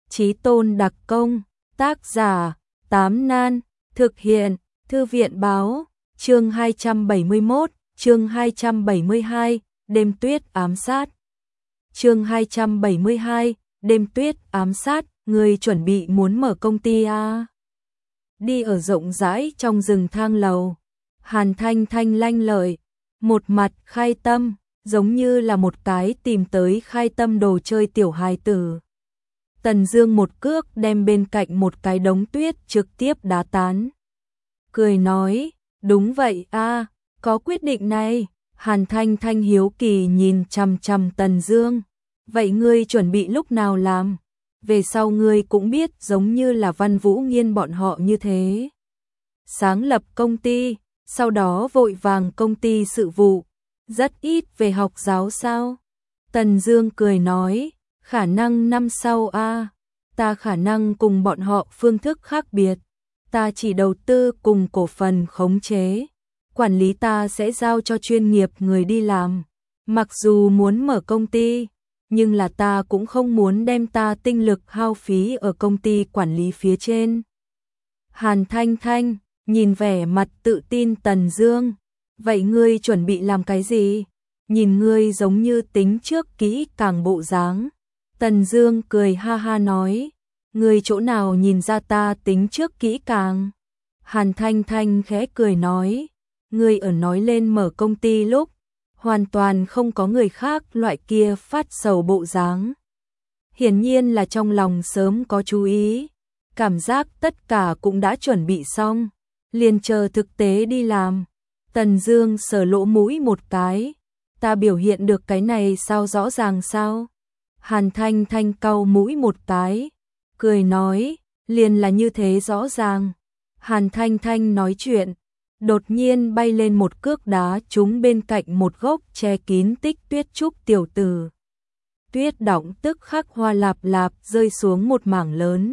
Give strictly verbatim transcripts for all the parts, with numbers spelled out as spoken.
Chí Tôn đặc công, tác giả, Tám Nan, thực hiện, Thư viện báo, chương hai trăm bảy mươi mốt, chương hai trăm bảy mươi hai, đêm tuyết ám sát. Chương hai trăm bảy mươi hai, đêm tuyết ám sát, người chuẩn bị muốn mở công ty à? Đi ở rộng rãi trong rừng thang lầu, Hàn Thanh Thanh lanh lợi, một mặt khai tâm, giống như là một cái tìm tới khai tâm đồ chơi tiểu hài tử. Tần Dương một cước đem bên cạnh một cái đống tuyết trực tiếp đá tán. Cười nói, đúng vậy a, có quyết định này. Hàn Thanh Thanh hiếu kỳ nhìn chằm chằm Tần Dương. Vậy ngươi chuẩn bị lúc nào làm? Về sau ngươi cũng biết giống như là Văn Vũ Nghiên bọn họ như thế. Sáng lập công ty, sau đó vội vàng công ty sự vụ, rất ít về học giáo sao? Tần Dương cười nói, khả năng năm sau a, ta khả năng cùng bọn họ phương thức khác biệt. Ta chỉ đầu tư cùng cổ phần khống chế, quản lý ta sẽ giao cho chuyên nghiệp người đi làm. Mặc dù muốn mở công ty, nhưng là ta cũng không muốn đem ta tinh lực hao phí ở công ty quản lý phía trên. Hàn Thanh Thanh nhìn vẻ mặt tự tin Tần Dương, vậy ngươi chuẩn bị làm cái gì? Nhìn ngươi giống như tính trước kỹ càng bộ dáng. Tần Dương cười ha ha nói, ngươi chỗ nào nhìn ra ta tính trước kỹ càng? Hàn Thanh Thanh khẽ cười nói, ngươi ở nói lên mở công ty lúc, hoàn toàn không có người khác loại kia phát sầu bộ dáng. Hiển nhiên là trong lòng sớm có chú ý, cảm giác tất cả cũng đã chuẩn bị xong, liền chờ thực tế đi làm. Tần Dương sờ lỗ mũi một cái, ta biểu hiện được cái này sao rõ ràng sao? Hàn Thanh Thanh cau mũi một cái, cười nói, liền là như thế rõ ràng. Hàn Thanh Thanh nói chuyện, đột nhiên bay lên một cước đá trúng bên cạnh một gốc che kín tích tuyết trúc tiểu tử. Tuyết đọng tức khắc hoa lạp lạp rơi xuống một mảng lớn,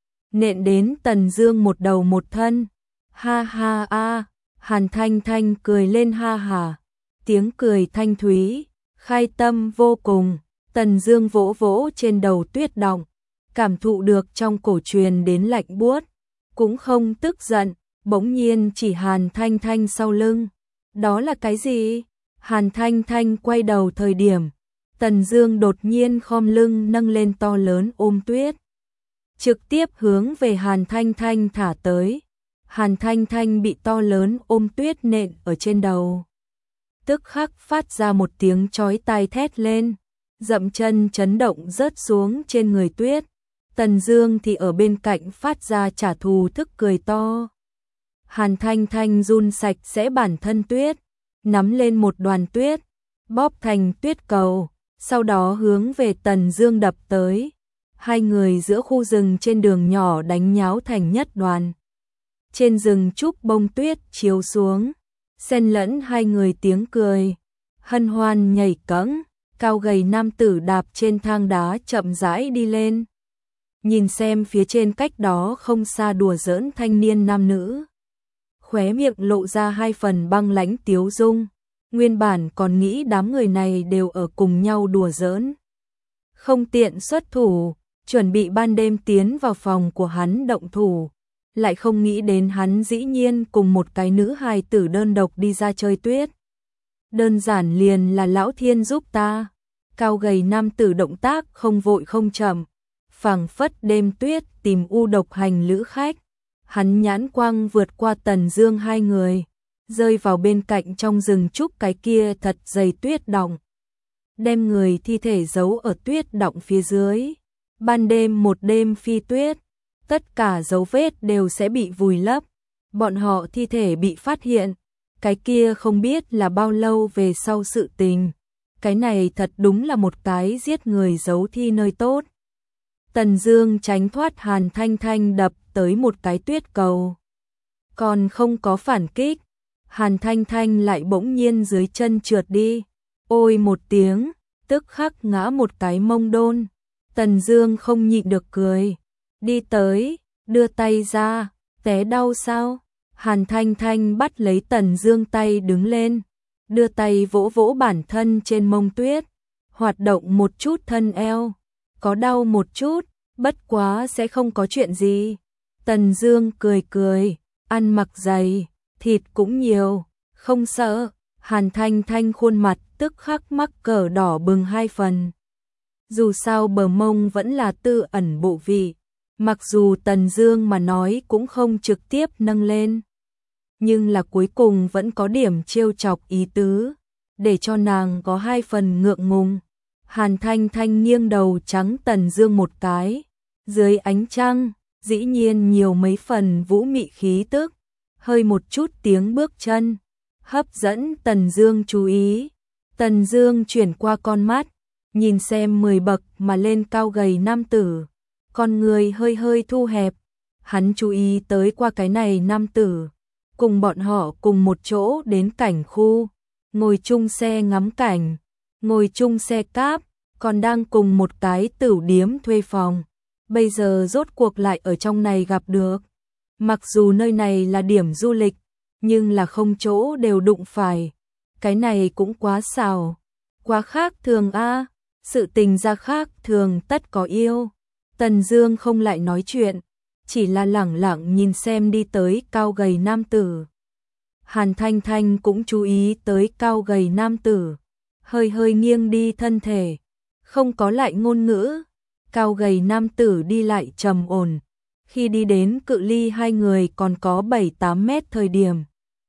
nện đến Tần Dương một đầu một thân. Ha ha a, Hàn Thanh Thanh cười lên ha hà, tiếng cười thanh thúy, khai tâm vô cùng. Tần Dương vỗ vỗ trên đầu tuyết đọng, cảm thụ được trong cổ truyền đến lạnh buốt, cũng không tức giận, bỗng nhiên chỉ Hàn Thanh Thanh sau lưng. Đó là cái gì? Hàn Thanh Thanh quay đầu thời điểm, Tần Dương đột nhiên khom lưng nâng lên to lớn ôm tuyết, trực tiếp hướng về Hàn Thanh Thanh thả tới. Hàn Thanh Thanh bị to lớn ôm tuyết nện ở trên đầu, tức khắc phát ra một tiếng chói tai thét lên, dậm chân chấn động rớt xuống trên người tuyết. Tần Dương thì ở bên cạnh phát ra trả thù thức cười to. Hàn Thanh Thanh run sạch sẽ bản thân tuyết, nắm lên một đoàn tuyết, bóp thành tuyết cầu, sau đó hướng về Tần Dương đập tới. Hai người giữa khu rừng trên đường nhỏ đánh nháo thành nhất đoàn. Trên rừng trúc bông tuyết chiếu xuống, xen lẫn hai người tiếng cười, hân hoan nhảy cẫng. Cao gầy nam tử đạp trên thang đá chậm rãi đi lên, nhìn xem phía trên cách đó không xa đùa giỡn thanh niên nam nữ, khóe miệng lộ ra hai phần băng lãnh tiếu dung. Nguyên bản còn nghĩ đám người này đều ở cùng nhau đùa giỡn, không tiện xuất thủ, chuẩn bị ban đêm tiến vào phòng của hắn động thủ, lại không nghĩ đến hắn dĩ nhiên cùng một cái nữ hài tử đơn độc đi ra chơi tuyết. Đơn giản liền là lão thiên giúp ta. Cao gầy nam tử động tác không vội không chậm, phảng phất đêm tuyết tìm u độc hành lữ khách. Hắn nhãn quang vượt qua Tần Dương hai người, rơi vào bên cạnh trong rừng trúc cái kia thật dày tuyết đọng, đem người thi thể giấu ở tuyết đọng phía dưới. Ban đêm một đêm phi tuyết, tất cả dấu vết đều sẽ bị vùi lấp. Bọn họ thi thể bị phát hiện, cái kia không biết là bao lâu về sau sự tình. Cái này thật đúng là một cái giết người giấu thi nơi tốt. Tần Dương tránh thoát Hàn Thanh Thanh đập tới một cái tuyết cầu, còn không có phản kích, Hàn Thanh Thanh lại bỗng nhiên dưới chân trượt đi, ôi một tiếng, tức khắc ngã một cái mông đôn. Tần Dương không nhịn được cười, đi tới, đưa tay ra, té đau sao? Hàn Thanh Thanh bắt lấy Tần Dương tay đứng lên, đưa tay vỗ vỗ bản thân trên mông tuyết, hoạt động một chút thân eo, có đau một chút. Bất quá sẽ không có chuyện gì. Tần Dương cười cười, ăn mặc dày, thịt cũng nhiều, không sợ. Hàn Thanh Thanh khuôn mặt tức khắc mắc cỡ đỏ bừng hai phần. Dù sao bờ mông vẫn là tư ẩn bộ vị, mặc dù Tần Dương mà nói cũng không trực tiếp nâng lên, nhưng là cuối cùng vẫn có điểm trêu chọc ý tứ, để cho nàng có hai phần ngượng ngùng. Hàn Thanh Thanh nghiêng đầu trắng Tần Dương một cái, dưới ánh trăng, dĩ nhiên nhiều mấy phần vũ mị khí tức, hơi một chút tiếng bước chân, hấp dẫn Tần Dương chú ý. Tần Dương chuyển qua con mắt, nhìn xem mười bậc mà lên cao gầy nam tử, con người hơi hơi thu hẹp, hắn chú ý tới qua cái này nam tử, cùng bọn họ cùng một chỗ đến cảnh khu, ngồi chung xe ngắm cảnh, ngồi chung xe cáp, còn đang cùng một cái tửu điếm thuê phòng, bây giờ rốt cuộc lại ở trong này gặp được. Mặc dù nơi này là điểm du lịch, nhưng là không chỗ đều đụng phải, cái này cũng quá xảo, quá khác thường a. Sự tình ra khác thường tất có yêu. Tần Dương không lại nói chuyện, chỉ là lẳng lặng nhìn xem đi tới cao gầy nam tử. Hàn Thanh Thanh cũng chú ý tới cao gầy nam tử, hơi hơi nghiêng đi thân thể, không có lại ngôn ngữ. Cao gầy nam tử đi lại trầm ổn, khi đi đến cự ly hai người còn có bảy tám mét thời điểm,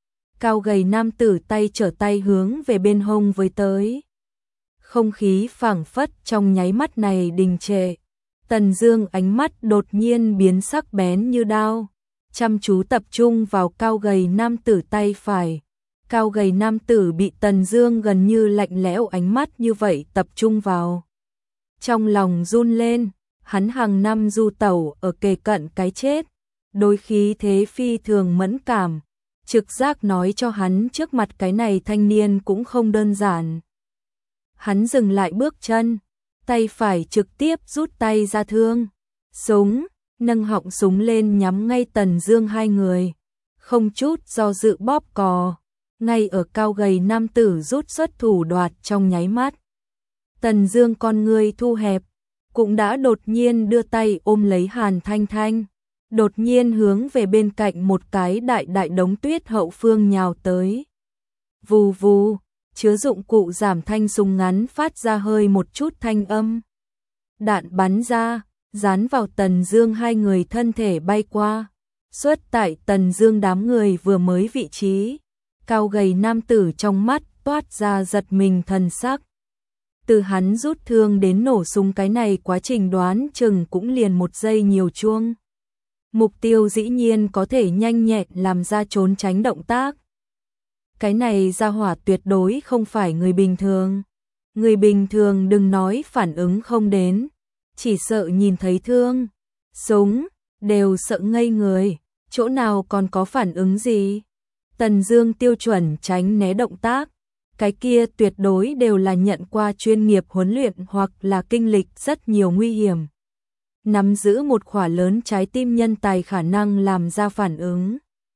cao gầy nam tử tay trở tay hướng về bên hông với tới. Không khí phảng phất trong nháy mắt này đình trệ. Tần Dương ánh mắt đột nhiên biến sắc bén như đao, chăm chú tập trung vào cao gầy nam tử tay phải. Cao gầy nam tử bị Tần Dương gần như lạnh lẽo ánh mắt như vậy tập trung vào, trong lòng run lên. Hắn hàng năm du tẩu ở kề cận cái chết, đối khí thế phi thường mẫn cảm, trực giác nói cho hắn trước mặt cái này thanh niên cũng không đơn giản. Hắn dừng lại bước chân, tay phải trực tiếp rút tay ra thương, súng, nâng họng súng lên nhắm ngay Tần Dương hai người, không chút do dự bóp cò, ngay ở cao gầy nam tử rút xuất thủ đoạt trong nháy mắt. Tần Dương con ngươi thu hẹp, cũng đã đột nhiên đưa tay ôm lấy Hàn Thanh Thanh, đột nhiên hướng về bên cạnh một cái đại đại đống tuyết hậu phương nhào tới. Vù vù, chứa dụng cụ giảm thanh súng ngắn phát ra hơi một chút thanh âm. Đạn bắn ra, dán vào Tần Dương hai người thân thể bay qua. Xuất tại Tần Dương đám người vừa mới vị trí, cao gầy nam tử trong mắt toát ra giật mình thần sắc. Từ hắn rút thương đến nổ súng cái này quá trình đoán chừng cũng liền một giây nhiều chuông. Mục tiêu dĩ nhiên có thể nhanh nhẹn làm ra trốn tránh động tác. Cái này ra hỏa tuyệt đối không phải người bình thường. Người bình thường đừng nói phản ứng không đến, chỉ sợ nhìn thấy thương, súng, đều sợ ngây người, chỗ nào còn có phản ứng gì. Tần Dương tiêu chuẩn tránh né động tác, cái kia tuyệt đối đều là nhận qua chuyên nghiệp huấn luyện hoặc là kinh lịch rất nhiều nguy hiểm. Nắm giữ một khỏa lớn trái tim nhân tài khả năng làm ra phản ứng.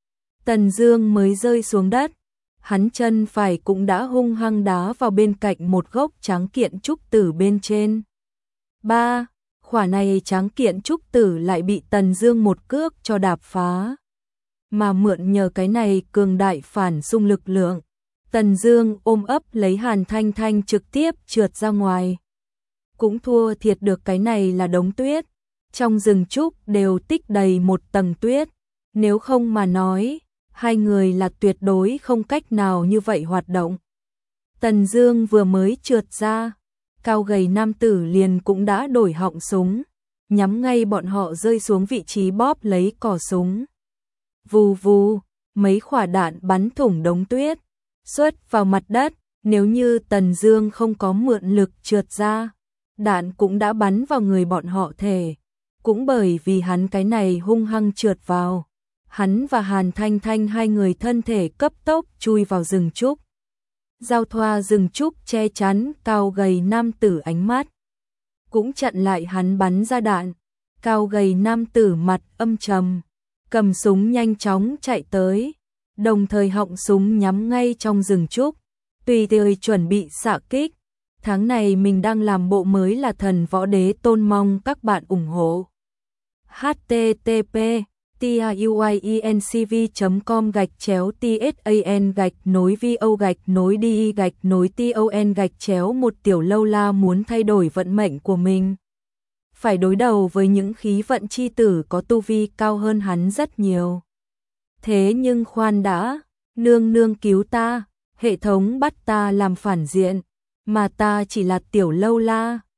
Tần Dương mới rơi xuống đất, hắn chân phải cũng đã hung hăng đá vào bên cạnh một gốc tráng kiện trúc tử bên trên. Ba, khỏa này tráng kiện trúc tử lại bị Tần Dương một cước cho đạp phá. Mà mượn nhờ cái này cường đại phản xung lực lượng, Tần Dương ôm ấp lấy Hàn Thanh Thanh trực tiếp trượt ra ngoài. Cũng thua thiệt được cái này là đống tuyết, trong rừng trúc đều tích đầy một tầng tuyết, nếu không mà nói, hai người là tuyệt đối không cách nào như vậy hoạt động. Tần Dương vừa mới trượt ra, cao gầy nam tử liền cũng đã đổi họng súng, nhắm ngay bọn họ rơi xuống vị trí bóp lấy cò súng. Vù vù, mấy quả đạn bắn thủng đống tuyết, xuất vào mặt đất, nếu như Tần Dương không có mượn lực trượt ra, đạn cũng đã bắn vào người bọn họ thể. Cũng bởi vì hắn cái này hung hăng trượt vào, hắn và Hàn Thanh Thanh hai người thân thể cấp tốc chui vào rừng trúc. Giao thoa rừng trúc che chắn cao gầy nam tử ánh mắt, cũng chặn lại hắn bắn ra đạn. Cao gầy nam tử mặt âm trầm, cầm súng nhanh chóng chạy tới, đồng thời họng súng nhắm ngay trong rừng trúc, tùy thời chuẩn bị xạ kích. Tháng này mình đang làm bộ mới là Thần Võ Đế Tôn, mong các bạn ủng hộ. h t t p tuyencv chấm com gạch chéo tsan gạch nối vo gạch nối đi gạch nối ton gạch chéo một Tiểu Lâu La muốn thay đổi vận mệnh của mình. Phải đối đầu với những khí vận chi tử có tu vi cao hơn hắn rất nhiều. Thế nhưng khoan đã, nương nương cứu ta, hệ thống bắt ta làm phản diện, mà ta chỉ là Tiểu Lâu La.